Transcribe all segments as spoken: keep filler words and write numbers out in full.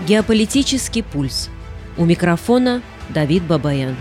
Геополитический пульс. У микрофона Давид Бабаян.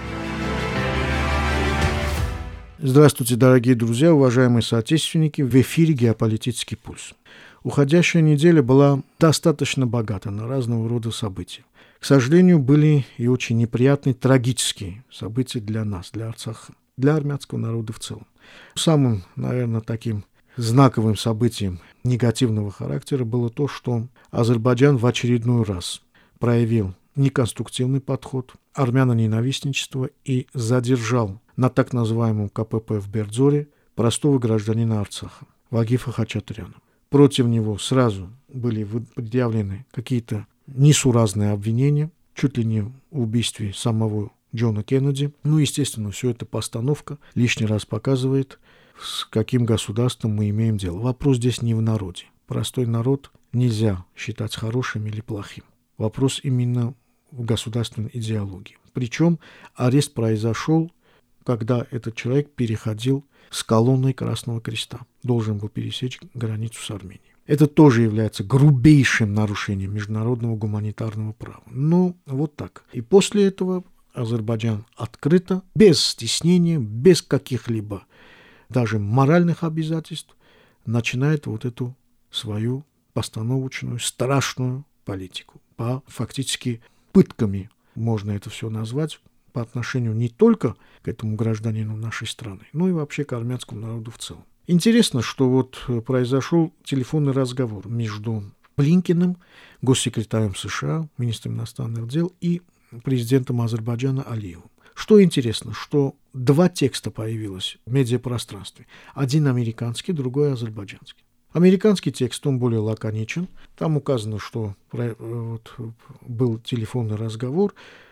Здравствуйте, дорогие друзья, уважаемые соотечественники. В эфире «Геополитический пульс». Уходящая неделя была достаточно богата на разного рода события. К сожалению, были и очень неприятные, трагические события для нас, для Арцаха, для армянского народа в целом. Самым, наверное, таким знаковым событием негативного характера было то, что Азербайджан в очередной раз проявил неконструктивный подход, армяно-ненавистничество и задержал на так называемом ка пэ пэ в Бердзоре простого гражданина Арцаха, Вагифа Хачатряна. Против него сразу были предъявлены какие-то несуразные обвинения, чуть ли не в убийстве самого Джона Кеннеди. Ну, естественно, все это постановка лишний раз показывает, с каким государством мы имеем дело. Вопрос здесь не в народе. Простой народ нельзя считать хорошим или плохим. Вопрос именно в государственной идеологии. Причем арест произошел, когда этот человек переходил с колонной Красного Креста. Должен был пересечь границу с Арменией. Это тоже является грубейшим нарушением международного гуманитарного права. Но вот так. И после этого Азербайджан открыто, без стеснения, без каких-либо даже моральных обязательств, начинает вот эту свою постановочную, страшную политику. По фактически пытками можно это все назвать по отношению не только к этому гражданину нашей страны, но и вообще к армянскому народу в целом. Интересно, что вот произошел телефонный разговор между Блинкеном, госсекретарем США, министром иностранных дел, и президентом Азербайджана Алиевым. Что интересно, что два текста появилось в медиапространстве. Один американский, другой азербайджанский. Американский текст, он более лаконичен. Там указано, что вот, был телефонный разговор,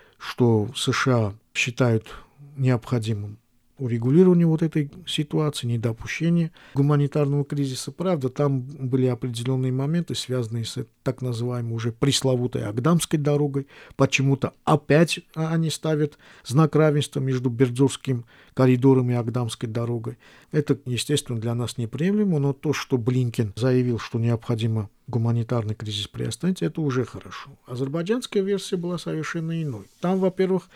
что США считают необходимым урегулирование вот этой ситуации, недопущение гуманитарного кризиса. Правда, там были определенные моменты, связанные с так называемой уже пресловутой Агдамской дорогой. Почему-то опять они ставят знак равенства между Бердзорским коридором и Агдамской дорогой. Это, естественно, для нас неприемлемо, но то, что Блинкен заявил, что необходимо гуманитарный кризис приостановить, это уже хорошо. Азербайджанская версия была совершенно иной. Там, во-первых,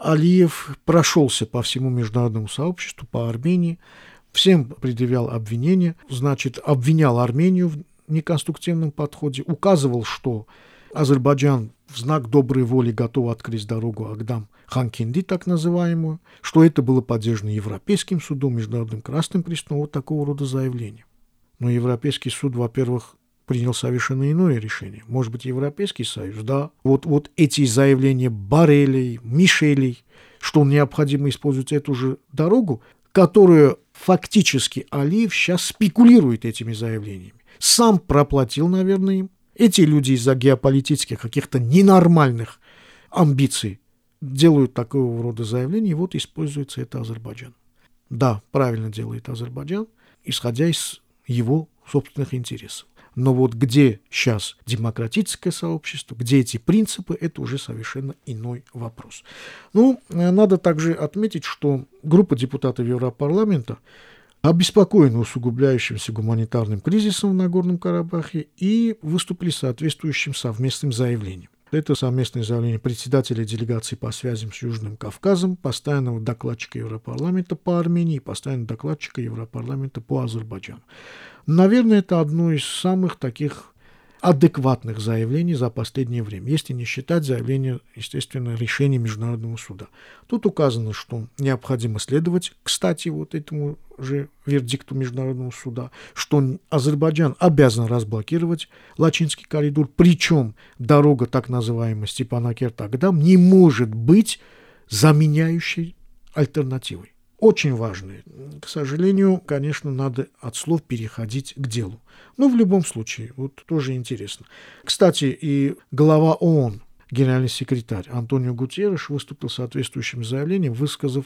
Алиев прошелся по всему международному сообществу, по Армении, всем предъявлял обвинения, значит, обвинял Армению в неконструктивном подходе, указывал, что Азербайджан в знак доброй воли готов открыть дорогу Агдам-Ханкенди, так называемую, что это было поддержано Европейским судом, Международным Красным Крестом, вот такого рода заявления. Но Европейский суд, во-первых, принял совершенно иное решение. Может быть, Европейский Союз, да. Вот, вот эти заявления Боррелей, Мишелей, что необходимо использовать эту же дорогу, которую фактически Алиев сейчас спекулирует этими заявлениями. Сам проплатил, наверное, им. Эти люди из-за геополитических каких-то ненормальных амбиций делают такого рода заявления, и вот используется это Азербайджан. Да, правильно делает Азербайджан, исходя из его собственных интересов. Но вот где сейчас демократическое сообщество, где эти принципы, это уже совершенно иной вопрос. Ну, надо также отметить, что группа депутатов Европарламента обеспокоена усугубляющимся гуманитарным кризисом в Нагорном Карабахе и выступили с соответствующим совместным заявлением. Это совместное заявление председателя делегации по связям с Южным Кавказом, постоянного докладчика Европарламента по Армении и постоянного докладчика Европарламента по Азербайджану. Наверное, это одно из самых таких адекватных заявлений за последнее время, если не считать заявление, естественно, решения Международного суда. Тут указано, что необходимо следовать, кстати, вот этому же вердикту Международного суда, что Азербайджан обязан разблокировать Лачинский коридор, причем дорога, так называемая Степанакерт-Агдам, не может быть заменяющей альтернативой. Очень важные. К сожалению, конечно, надо от слов переходить к делу. Но в любом случае, вот тоже интересно. Кстати, и глава ООН, генеральный секретарь Антонио Гутерреш выступил с соответствующим заявлением, высказав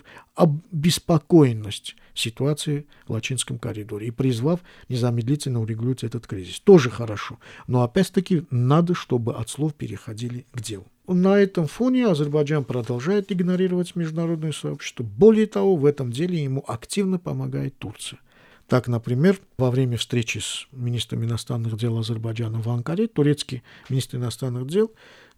обеспокоенность ситуации в Лачинском коридоре и призвав незамедлительно урегулировать этот кризис. Тоже хорошо. Но опять-таки надо, чтобы от слов переходили к делу. На этом фоне Азербайджан продолжает игнорировать международное сообщество. Более того, в этом деле ему активно помогает Турция. Так, например, во время встречи с министром иностранных дел Азербайджана в Анкаре турецкий министр иностранных дел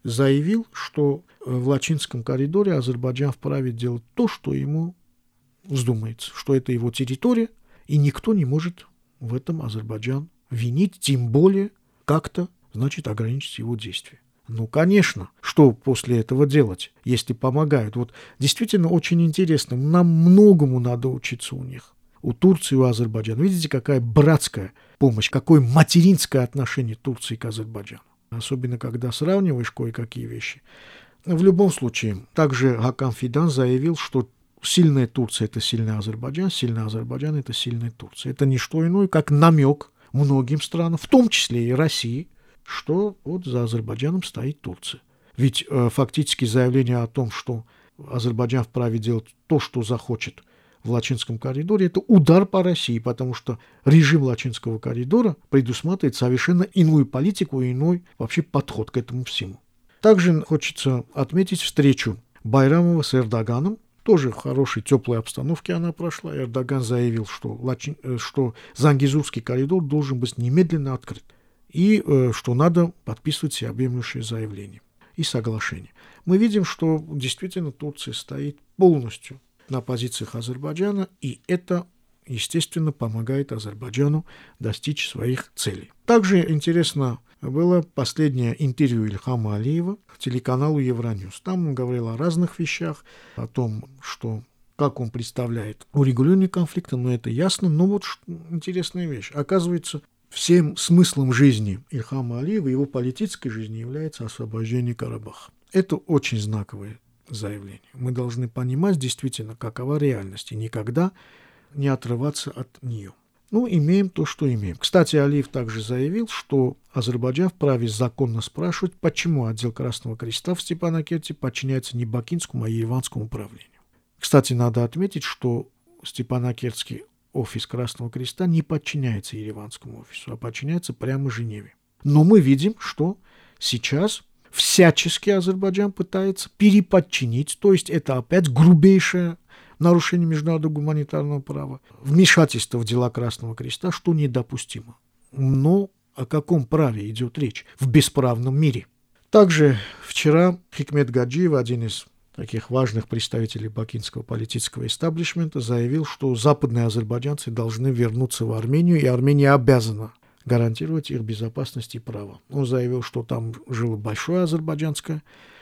заявил, что в Лачинском коридоре Азербайджан вправе делать то, что ему вздумается, что это его территория, и никто не может в этом Азербайджан винить, тем более как-то, значит, ограничить его действия. Ну, конечно, что после этого делать, если помогают? Вот действительно очень интересно, нам многому надо учиться у них. У Турции, у Азербайджана. Видите, какая братская помощь, какое материнское отношение Турции к Азербайджану. Особенно, когда сравниваешь кое-какие вещи. В любом случае, также Хакан Фидан заявил, что сильная Турция – это сильный Азербайджан, сильный Азербайджан – это сильная Турция. Это не что иное, как намек многим странам, в том числе и России, что вот за Азербайджаном стоит Турция. Ведь э, фактически заявление о том, что Азербайджан вправе делать то, что захочет в Лачинском коридоре, это удар по России, потому что режим Лачинского коридора предусматривает совершенно иную политику и иной вообще подход к этому всему. Также хочется отметить встречу Байрамова с Эрдоганом. Тоже в хорошей, теплой обстановке она прошла. Эрдоган заявил, что, Лачин, что Зангезурский коридор должен быть немедленно открыт. И э, что надо подписывать всеобъемлющее заявление и соглашение. Мы видим, что действительно Турция стоит полностью на позициях Азербайджана, и это, естественно, помогает Азербайджану достичь своих целей. Также интересно было последнее интервью Ильхама Алиева телеканалу Евроньюз. Там он говорил о разных вещах, о том, что как он представляет урегулирование конфликта, но это ясно. Но вот интересная вещь. Оказывается, всем смыслом жизни Ильхама Алиева, его политической жизни, является освобождение Карабаха. Это очень знаковое заявление. Мы должны понимать действительно, какова реальность, и никогда не отрываться от нее. Ну, имеем то, что имеем. Кстати, Алиев также заявил, что Азербайджан вправе законно спрашивать, почему отдел Красного Креста в Степанакерте подчиняется не бакинскому, а ереванскому управлению. Кстати, надо отметить, что Степанакертский офис Красного Креста не подчиняется ереванскому офису, а подчиняется прямо Женеве. Но мы видим, что сейчас всячески Азербайджан пытается переподчинить, то есть это опять грубейшее нарушение международного гуманитарного права, вмешательство в дела Красного Креста, что недопустимо. Но о каком праве идет речь в бесправном мире? Также вчера Хикмет Гаджиев, один из таких важных представителей бакинского политического истеблишмента, заявил, что западные азербайджанцы должны вернуться в Армению, и Армения обязана гарантировать их безопасность и право. Он заявил, что там жило большое азербайджанское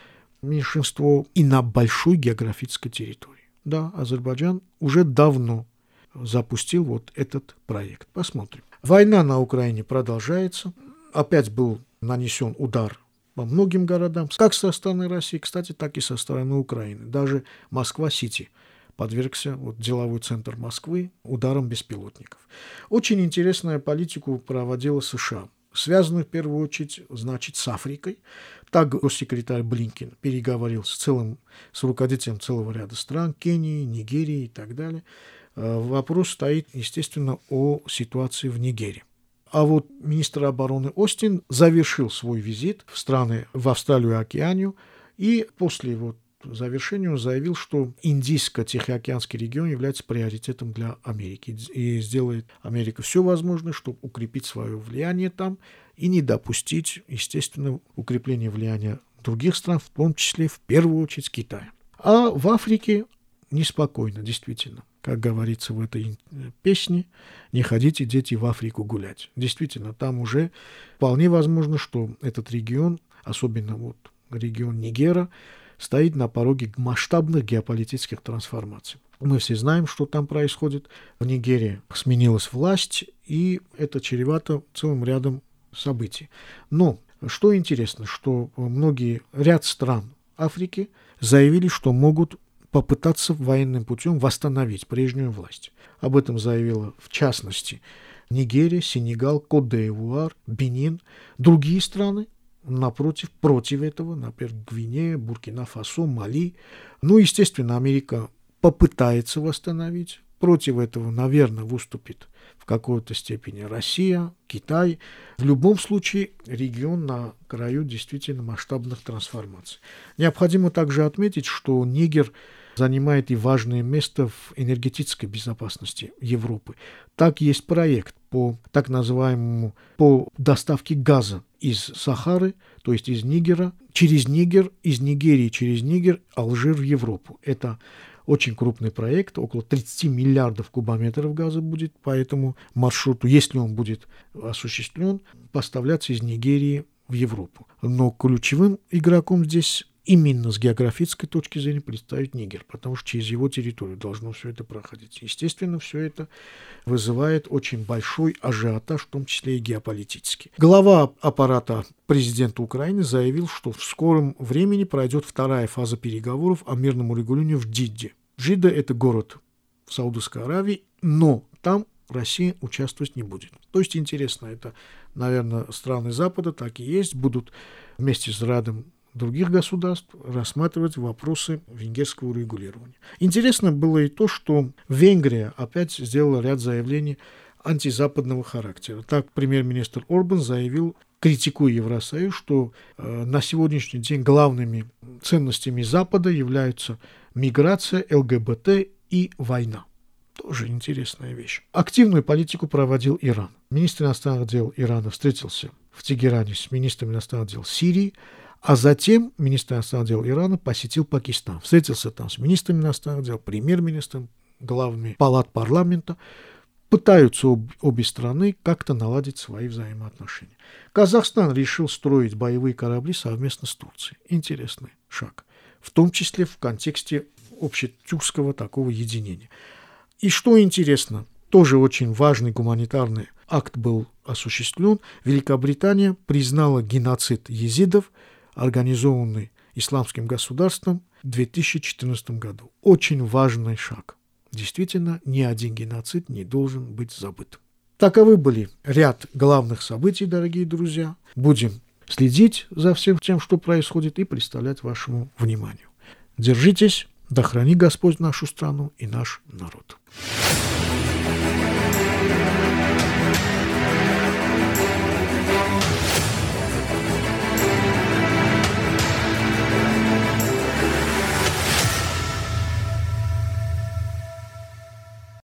меньшинство и на большой географической территории. Да, Азербайджан уже давно запустил вот этот проект. Посмотрим. Война на Украине продолжается. Опять был нанесен удар по многим городам, как со стороны России, кстати, так и со стороны Украины. Даже Москва-Сити подвергся, вот, деловой центр Москвы, ударам беспилотников. Очень интересную политику проводила США, связанную в первую очередь, значит, с Африкой. Так госсекретарь Блинкен переговорил с, целым, с руководителем целого ряда стран, Кении, Нигерии и так далее. Вопрос стоит, естественно, о ситуации в Нигерии. А вот министр обороны Остин завершил свой визит в страны, в Австралию и Океанию, и после его завершения заявил, что Индийско-Тихоокеанский регион является приоритетом для Америки и сделает Америка все возможное, чтобы укрепить свое влияние там и не допустить, естественно, укрепления влияния других стран, в том числе, в первую очередь, Китая. А в Африке неспокойно, действительно. Как говорится в этой песне, не ходите, дети, в Африку гулять. Действительно, там уже вполне возможно, что этот регион, особенно вот регион Нигера, стоит на пороге масштабных геополитических трансформаций. Мы все знаем, что там происходит. В Нигерии сменилась власть, и это чревато целым рядом событий. Но что интересно, что многие, ряд стран Африки заявили, что могут попытаться военным путем восстановить прежнюю власть. Об этом заявила, в частности, Нигерия, Сенегал, Кот-д'Ивуар, Бенин, другие страны, напротив, против этого, например, Гвинея, Буркина-Фасо, Мали. Ну, естественно, Америка попытается восстановить. Против этого, наверное, выступит в какой-то степени Россия, Китай. В любом случае, регион на краю действительно масштабных трансформаций. Необходимо также отметить, что Нигер занимает и важное место в энергетической безопасности Европы. Так есть проект по так называемому по доставке газа из Сахары, то есть из Нигера, через Нигер, из Нигерии через Нигер, Алжир в Европу. Это очень крупный проект, около тридцать миллиардов кубометров газа будет по этому маршруту, если он будет осуществлен, поставляться из Нигерии в Европу. Но ключевым игроком здесь именно с географической точки зрения представить Нигер, потому что через его территорию должно все это проходить. Естественно, все это вызывает очень большой ажиотаж, в том числе и геополитический. Глава аппарата президента Украины заявил, что в скором времени пройдет вторая фаза переговоров о мирном урегулировании в Джидде. Джидда – это город в Саудовской Аравии, но там Россия участвовать не будет. То есть интересно, это, наверное, страны Запада так и есть, будут вместе с рядом других государств рассматривать вопросы венгерского урегулирования. Интересно было и то, что Венгрия опять сделала ряд заявлений антизападного характера. Так, премьер-министр Орбан заявил, критикуя Евросоюз, что э, на сегодняшний день главными ценностями Запада являются миграция, ЛГБТ и война. Тоже интересная вещь. Активную политику проводил Иран. Министр иностранных дел Ирана встретился в Тегеране с министром иностранных дел Сирии, а затем министр иностранных дел Ирана посетил Пакистан. Встретился там с министром иностранных дел, премьер-министром, главами палат парламента. Пытаются об, обе страны как-то наладить свои взаимоотношения. Казахстан решил строить боевые корабли совместно с Турцией. Интересный шаг. В том числе в контексте общетюркского такого единения. И что интересно, тоже очень важный гуманитарный акт был осуществлен. Великобритания признала геноцид езидов, организованный исламским государством в две тысячи четырнадцатом году. Очень важный шаг. Действительно, ни один геноцид не должен быть забыт. Таковы были ряд главных событий, дорогие друзья. Будем следить за всем тем, что происходит, и представлять вашему вниманию. Держитесь, да храни Господь нашу страну и наш народ.